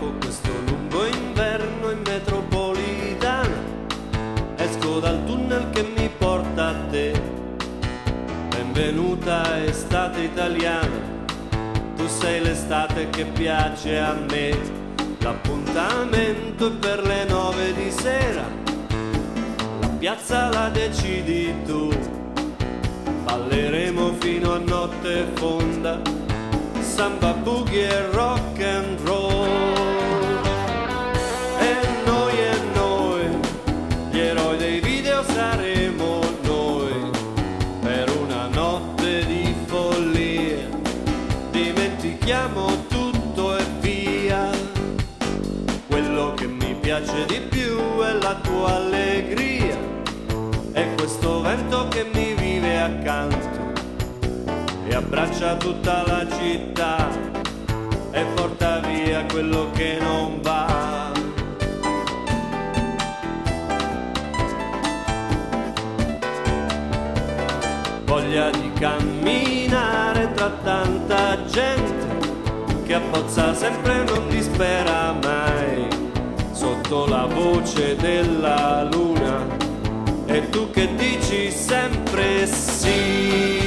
dopo questo lungo inverno in metropolitana esco dal tunnel che mi porta a te. Benvenuta estate italiana, tu sei l'estate che piace a me. L'appuntamento è per le 9 di sera, la piazza la decidi tu. Balleremo fino a notte fonda, samba, boogie e rock and roll. E noi, gli eroi dei video saremo noi, per una notte di follia, dimentichiamo tutto e via. Quello che mi piace di più è la tua allegria, è questo vento che mi vive accanto e abbraccia tutta la città e porta via quello che non va. Voglia di camminare tra tanta gente che abbozza sempre e non dispera mai, sotto la voce della luna, e tu che dici sempre sì.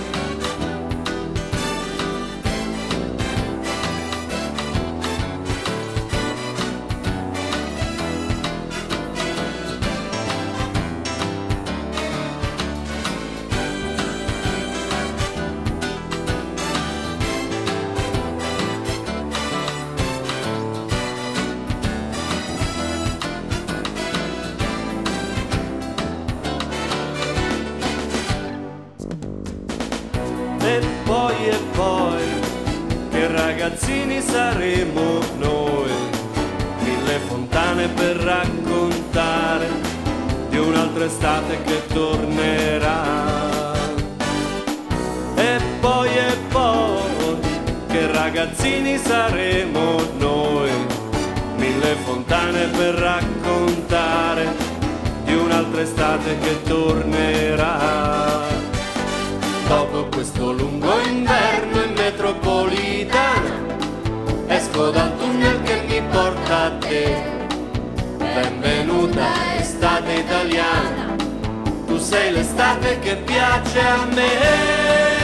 E poi, che ragazzini saremo noi, 1000 fontane per raccontare di un'altra estate che tornerà. E poi, che ragazzini saremo noi, 1000 fontane per raccontare di un'altra estate che tornerà. Dopo questo lungo inverno in metropolitana esco dal tunnel che mi porta a te. Benvenuta estate italiana, tu sei l'estate che piace a me.